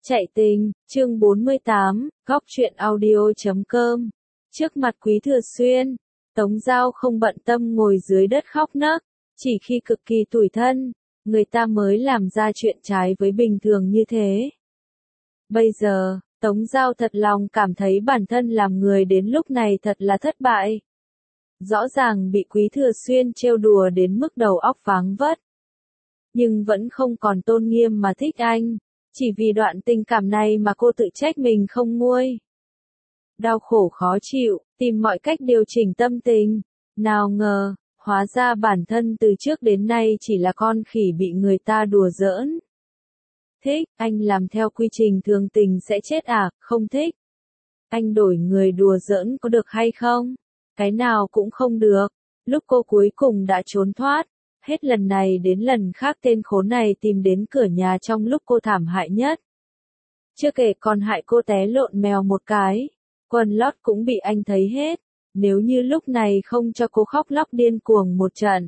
Chạy tình, chương 48, góc truyện audio.com. Trước mặt Quý Thừa Xuyên, Tống Giao không bận tâm ngồi dưới đất khóc nấc, chỉ khi cực kỳ tủi thân, người ta mới làm ra chuyện trái với bình thường như thế. Bây giờ, Tống Giao thật lòng cảm thấy bản thân làm người đến lúc này thật là thất bại. Rõ ràng bị Quý Thừa Xuyên trêu đùa đến mức đầu óc váng vất. Nhưng vẫn không còn tôn nghiêm mà thích anh. Chỉ vì đoạn tình cảm này mà cô tự trách mình không nguôi. Đau khổ khó chịu, tìm mọi cách điều chỉnh tâm tình. Nào ngờ, hóa ra bản thân từ trước đến nay chỉ là con khỉ bị người ta đùa giỡn. Thích, anh làm theo quy trình thường tình sẽ chết à, không thích. Anh đổi người đùa giỡn có được hay không? Cái nào cũng không được. Lúc cô cuối cùng đã trốn thoát. Hết lần này đến lần khác tên khốn này tìm đến cửa nhà trong lúc cô thảm hại nhất. Chưa kể còn hại cô té lộn mèo một cái. Quần lót cũng bị anh thấy hết. Nếu như lúc này không cho cô khóc lóc điên cuồng một trận.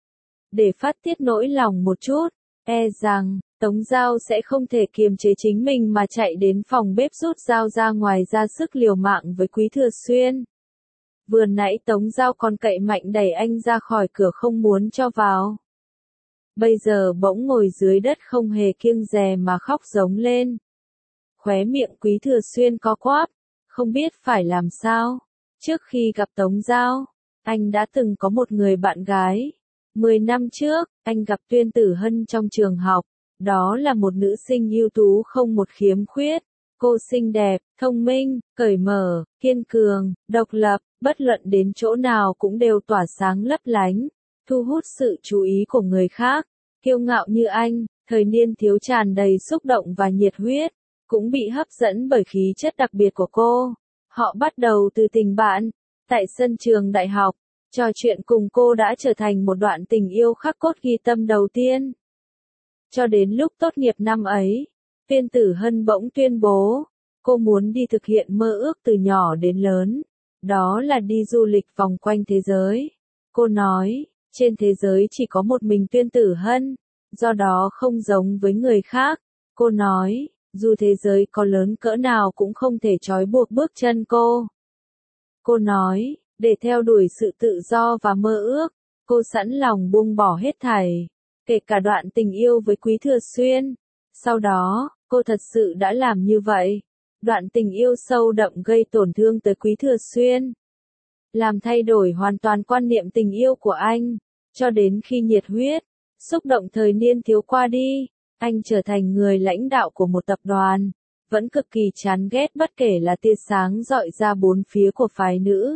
Để phát tiết nỗi lòng một chút, e rằng, Tống Giao sẽ không thể kiềm chế chính mình mà chạy đến phòng bếp rút dao ra ngoài ra sức liều mạng với Quý Thừa Xuyên. Vừa nãy Tống Giao còn cậy mạnh đẩy anh ra khỏi cửa không muốn cho vào. Bây giờ bỗng ngồi dưới đất không hề kiêng dè mà khóc giống lên. Khóe miệng Quý Thừa Xuyên co quắp, không biết phải làm sao. Trước khi gặp Tống Giao, anh đã từng có một người bạn gái. 10 năm trước, anh gặp Tuyên Tử Hân trong trường học. Đó là một nữ sinh ưu tú không một khiếm khuyết. Cô xinh đẹp, thông minh, cởi mở, kiên cường, độc lập, bất luận đến chỗ nào cũng đều tỏa sáng lấp lánh, thu hút sự chú ý của người khác. Kiêu ngạo như anh, thời niên thiếu tràn đầy xúc động và nhiệt huyết, cũng bị hấp dẫn bởi khí chất đặc biệt của cô. Họ bắt đầu từ tình bạn, tại sân trường đại học, trò chuyện cùng cô đã trở thành một đoạn tình yêu khắc cốt ghi tâm đầu tiên. Cho đến lúc tốt nghiệp năm ấy, Tuyên Tử Hân bỗng tuyên bố, cô muốn đi thực hiện mơ ước từ nhỏ đến lớn, đó là đi du lịch vòng quanh thế giới. Cô nói, trên thế giới chỉ có một mình Tuyên Tử Hân, do đó không giống với người khác. Cô nói, dù thế giới có lớn cỡ nào cũng không thể trói buộc bước chân cô. Cô nói, để theo đuổi sự tự do và mơ ước, cô sẵn lòng buông bỏ hết thảy, kể cả đoạn tình yêu với Quý Thừa Xuyên. Sau đó, cô thật sự đã làm như vậy. Đoạn tình yêu sâu đậm gây tổn thương tới Quý Thừa Xuyên, làm thay đổi hoàn toàn quan niệm tình yêu của anh, cho đến khi nhiệt huyết, xúc động thời niên thiếu qua đi, anh trở thành người lãnh đạo của một tập đoàn, vẫn cực kỳ chán ghét bất kể là tia sáng rọi ra bốn phía của phái nữ.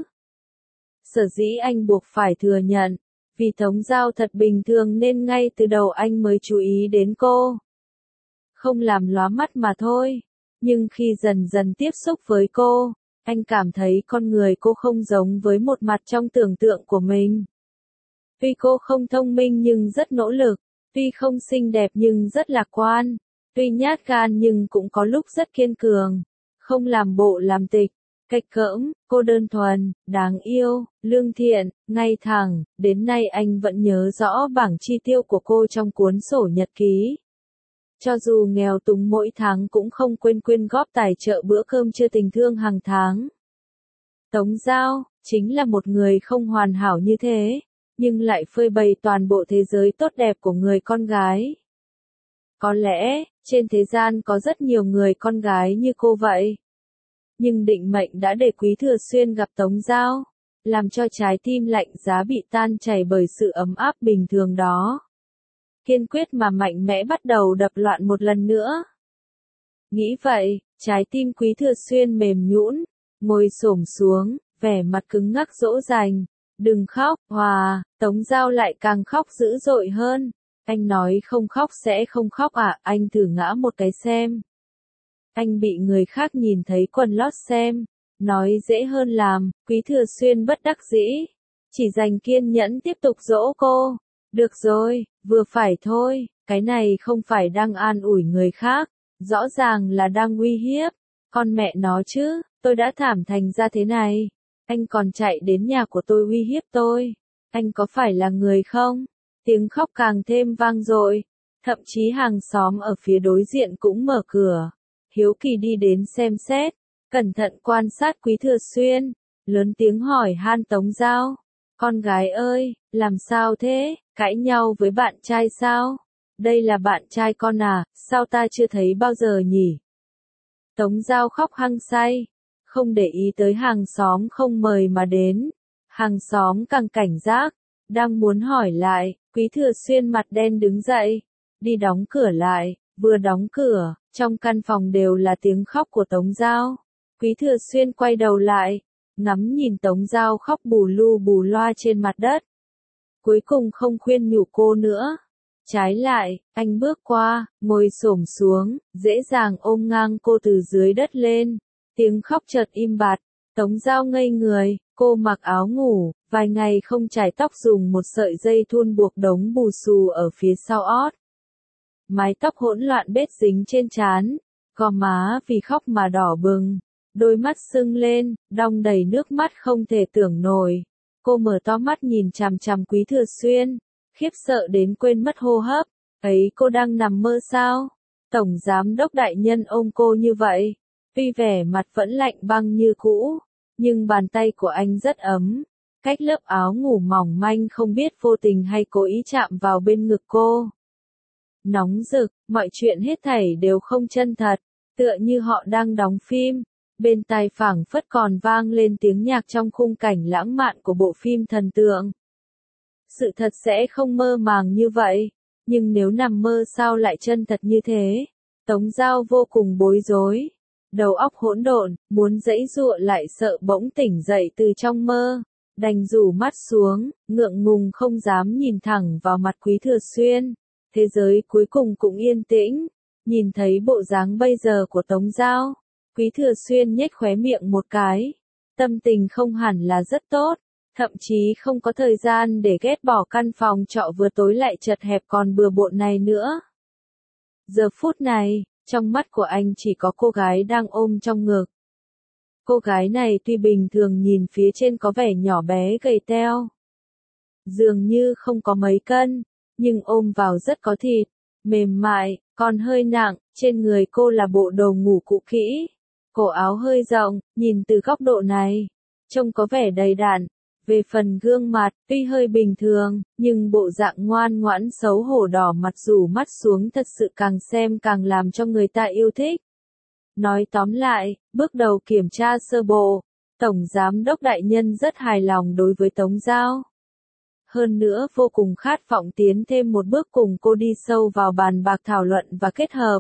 Sở dĩ anh buộc phải thừa nhận, vì Tống Giao thật bình thường nên ngay từ đầu anh mới chú ý đến cô. Không làm lóa mắt mà thôi, nhưng khi dần dần tiếp xúc với cô, anh cảm thấy con người cô không giống với một mặt trong tưởng tượng của mình. Tuy cô không thông minh nhưng rất nỗ lực, tuy không xinh đẹp nhưng rất lạc quan, tuy nhát gan nhưng cũng có lúc rất kiên cường, không làm bộ làm tịch, cạch cỡm, cô đơn thuần, đáng yêu, lương thiện, ngay thẳng. Đến nay anh vẫn nhớ rõ bảng chi tiêu của cô trong cuốn sổ nhật ký. Cho dù nghèo túng mỗi tháng cũng không quên quyên góp tài trợ bữa cơm trưa tình thương hàng tháng. Tống Giao, chính là một người không hoàn hảo như thế, nhưng lại phơi bày toàn bộ thế giới tốt đẹp của người con gái. Có lẽ, trên thế gian có rất nhiều người con gái như cô vậy. Nhưng định mệnh đã để Quý Thừa Xuyên gặp Tống Giao, làm cho trái tim lạnh giá bị tan chảy bởi sự ấm áp bình thường đó. Kiên quyết mà mạnh mẽ bắt đầu đập loạn một lần nữa. Nghĩ vậy, trái tim Quý Thừa Xuyên mềm nhũn, ngồi xổm xuống, vẻ mặt cứng ngắc dỗ dành. Đừng khóc, Hòa. Tống Giao lại càng khóc dữ dội hơn. Anh nói không khóc sẽ không khóc à, anh thử ngã một cái xem. Anh bị người khác nhìn thấy quần lót xem. Nói dễ hơn làm, Quý Thừa Xuyên bất đắc dĩ. Chỉ dành kiên nhẫn tiếp tục dỗ cô. Được rồi, vừa phải thôi, cái này không phải đang an ủi người khác, rõ ràng là đang uy hiếp. Con mẹ nó chứ, tôi đã thảm thành ra thế này. Anh còn chạy đến nhà của tôi uy hiếp tôi. Anh có phải là người không? Tiếng khóc càng thêm vang dội. Thậm chí hàng xóm ở phía đối diện cũng mở cửa. hiếu kỳ đi đến xem xét, cẩn thận quan sát Quý Thừa Xuyên, lớn tiếng hỏi han Tống Giao. Con gái ơi, làm sao thế, cãi nhau với bạn trai sao? Đây là bạn trai con à, sao ta chưa thấy bao giờ nhỉ? Tống Giao khóc hăng say, không để ý tới hàng xóm không mời mà đến. Hàng xóm càng cảnh giác, đang muốn hỏi lại, Quý Thừa Xuyên mặt đen đứng dậy, đi đóng cửa lại, vừa đóng cửa, trong căn phòng đều là tiếng khóc của Tống Giao. Quý Thừa Xuyên quay đầu lại, ngắm nhìn Tống Giao khóc bù lu bù loa trên mặt đất. Cuối cùng không khuyên nhủ cô nữa. Trái lại, anh bước qua, ngồi xổm xuống, dễ dàng ôm ngang cô từ dưới đất lên. Tiếng khóc chợt im bặt, Tống Giao ngây người, cô mặc áo ngủ, vài ngày không chải tóc dùng một sợi dây thun buộc đống bù xù ở phía sau ót. Mái tóc hỗn loạn bết dính trên trán, gò má vì khóc mà đỏ bừng, đôi mắt sưng lên, đong đầy nước mắt không thể tưởng nổi. Cô mở to mắt nhìn chằm chằm Quý Thừa Xuyên, khiếp sợ đến quên mất hô hấp, ấy cô đang nằm mơ sao? Tổng giám đốc đại nhân ôm cô như vậy, tuy vẻ mặt vẫn lạnh băng như cũ, nhưng bàn tay của anh rất ấm, cách lớp áo ngủ mỏng manh không biết vô tình hay cố ý chạm vào bên ngực cô. Nóng rực, mọi chuyện hết thảy đều không chân thật, tựa như họ đang đóng phim. Bên tai phảng phất còn vang lên tiếng nhạc trong khung cảnh lãng mạn của bộ phim thần tượng. Sự thật sẽ không mơ màng như vậy, nhưng nếu nằm mơ sao lại chân thật như thế? Tống Giao vô cùng bối rối, đầu óc hỗn độn, muốn giãy giụa lại sợ bỗng tỉnh dậy từ trong mơ, đành rủ mắt xuống, ngượng ngùng không dám nhìn thẳng vào mặt Quý Thừa Xuyên. Thế giới cuối cùng cũng yên tĩnh, nhìn thấy bộ dáng bây giờ của Tống Giao. Quý Thừa Xuyên nhếch khóe miệng một cái, tâm tình không hẳn là rất tốt, thậm chí không có thời gian để ghét bỏ căn phòng trọ vừa tối lại chật hẹp còn bừa bộn này nữa. Giờ phút này, trong mắt của anh chỉ có cô gái đang ôm trong ngực. Cô gái này tuy bình thường nhìn phía trên có vẻ nhỏ bé gầy teo, dường như không có mấy cân, nhưng ôm vào rất có thịt, mềm mại, còn hơi nặng, trên người cô là bộ đồ ngủ cũ kỹ. Cổ áo hơi rộng, nhìn từ góc độ này, trông có vẻ đầy đặn. Về phần gương mặt, tuy hơi bình thường, nhưng bộ dạng ngoan ngoãn xấu hổ đỏ mặt rủ mắt xuống thật sự càng xem càng làm cho người ta yêu thích. Nói tóm lại, bước đầu kiểm tra sơ bộ, Tổng Giám đốc đại nhân rất hài lòng đối với Tống Giao. Hơn nữa vô cùng khát vọng tiến thêm một bước cùng cô đi sâu vào bàn bạc thảo luận và kết hợp.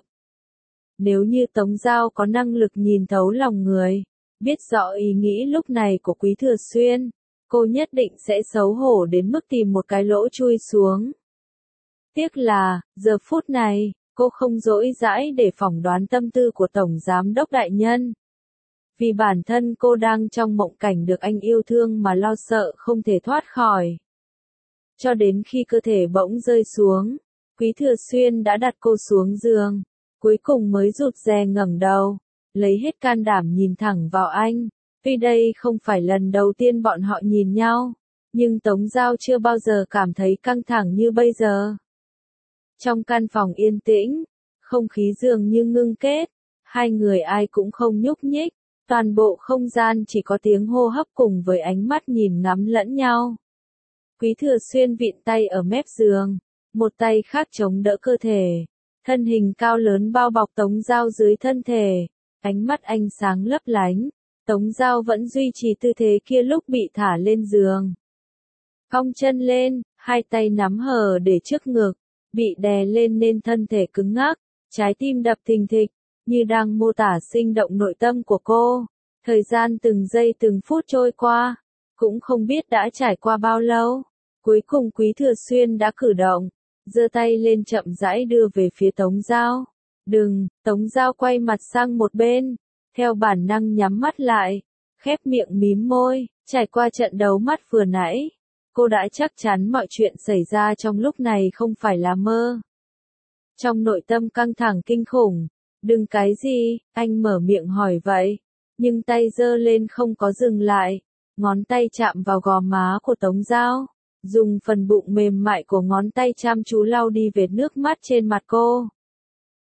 Nếu như Tống Giao có năng lực nhìn thấu lòng người, biết rõ ý nghĩ lúc này của Quý Thừa Xuyên, cô nhất định sẽ xấu hổ đến mức tìm một cái lỗ chui xuống. Tiếc là, giờ phút này, cô không dỗi dãi để phỏng đoán tâm tư của Tổng Giám đốc đại nhân. Vì bản thân cô đang trong mộng cảnh được anh yêu thương mà lo sợ không thể thoát khỏi. Cho đến khi cơ thể bỗng rơi xuống, Quý Thừa Xuyên đã đặt cô xuống giường. Cuối cùng mới rụt rè ngẩng đầu, lấy hết can đảm nhìn thẳng vào anh. Tuy đây không phải lần đầu tiên bọn họ nhìn nhau, nhưng Tống Giao chưa bao giờ cảm thấy căng thẳng như bây giờ. Trong căn phòng yên tĩnh, không khí dường như ngưng kết, hai người ai cũng không nhúc nhích, toàn bộ không gian chỉ có tiếng hô hấp cùng với ánh mắt nhìn ngắm lẫn nhau. Quý Thừa Xuyên vịn tay ở mép giường, một tay khác chống đỡ cơ thể. Thân hình cao lớn bao bọc Tống Giao dưới thân thể, ánh mắt anh sáng lấp lánh, Tống Giao vẫn duy trì tư thế kia lúc bị thả lên giường. Cong chân lên, hai tay nắm hờ để trước ngực, bị đè lên nên thân thể cứng ngắc, trái tim đập thình thịch, như đang mô tả sinh động nội tâm của cô. Thời gian từng giây từng phút trôi qua, cũng không biết đã trải qua bao lâu. Cuối cùng Quý Thừa Xuyên đã cử động, giơ tay lên chậm rãi đưa về phía Tống Giao. Đừng, Tống Giao quay mặt sang một bên, theo bản năng nhắm mắt lại, khép miệng mím môi, trải qua trận đấu mắt vừa nãy. Cô đã chắc chắn mọi chuyện xảy ra trong lúc này không phải là mơ. Trong nội tâm căng thẳng kinh khủng, đừng cái gì, anh mở miệng hỏi vậy, nhưng tay giơ lên không có dừng lại, ngón tay chạm vào gò má của Tống Giao. Dùng phần bụng mềm mại của ngón tay chăm chú lau đi vệt nước mắt trên mặt cô.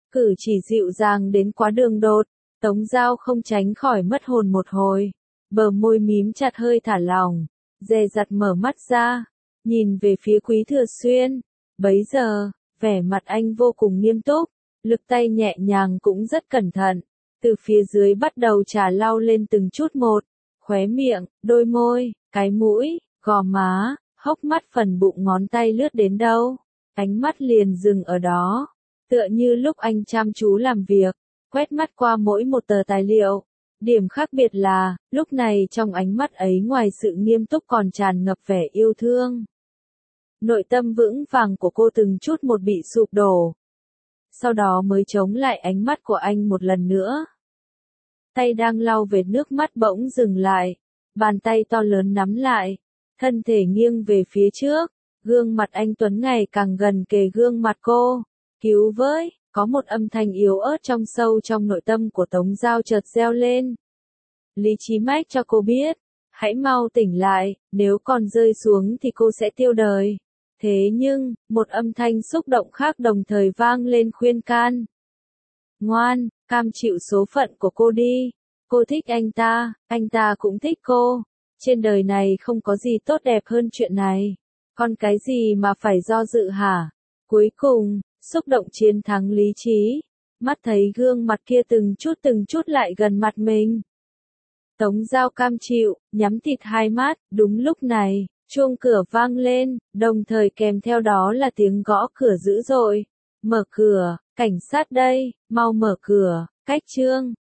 Cử chỉ dịu dàng đến quá đường đột, Tống Giao không tránh khỏi mất hồn một hồi. Bờ môi mím chặt hơi thả lỏng, dè dặt mở mắt ra, nhìn về phía Quý Thừa Xuyên. Bấy giờ, vẻ mặt anh vô cùng nghiêm túc, lực tay nhẹ nhàng cũng rất cẩn thận, từ phía dưới bắt đầu trà lau lên từng chút một, khóe miệng, đôi môi, cái mũi, gò má, hốc mắt phần bụng ngón tay lướt đến đâu, ánh mắt liền dừng ở đó, tựa như lúc anh chăm chú làm việc, quét mắt qua mỗi một tờ tài liệu. Điểm khác biệt là, lúc này trong ánh mắt ấy ngoài sự nghiêm túc còn tràn ngập vẻ yêu thương. Nội tâm vững vàng của cô từng chút một bị sụp đổ. Sau đó mới chống lại ánh mắt của anh một lần nữa. Tay đang lau vệt nước mắt bỗng dừng lại, bàn tay to lớn nắm lại, thân thể nghiêng về phía trước, gương mặt anh Tuấn ngày càng gần kề gương mặt cô. Cứu với, có một âm thanh yếu ớt trong sâu trong nội tâm của Tống Giao chợt reo lên. Lý trí mách cho cô biết, hãy mau tỉnh lại, nếu còn rơi xuống thì cô sẽ tiêu đời. Thế nhưng, một âm thanh xúc động khác đồng thời vang lên khuyên can. Ngoan, cam chịu số phận của cô đi. Cô thích anh ta cũng thích cô. Trên đời này không có gì tốt đẹp hơn chuyện này. Còn cái gì mà phải do dự hả? Cuối cùng, xúc động chiến thắng lý trí. Mắt thấy gương mặt kia từng chút lại gần mặt mình. Tống Giao cam chịu, nhắm thịt hai mắt, đúng lúc này, chuông cửa vang lên, đồng thời kèm theo đó là tiếng gõ cửa dữ dội. Mở cửa, cảnh sát đây, mau mở cửa, Cách Trương.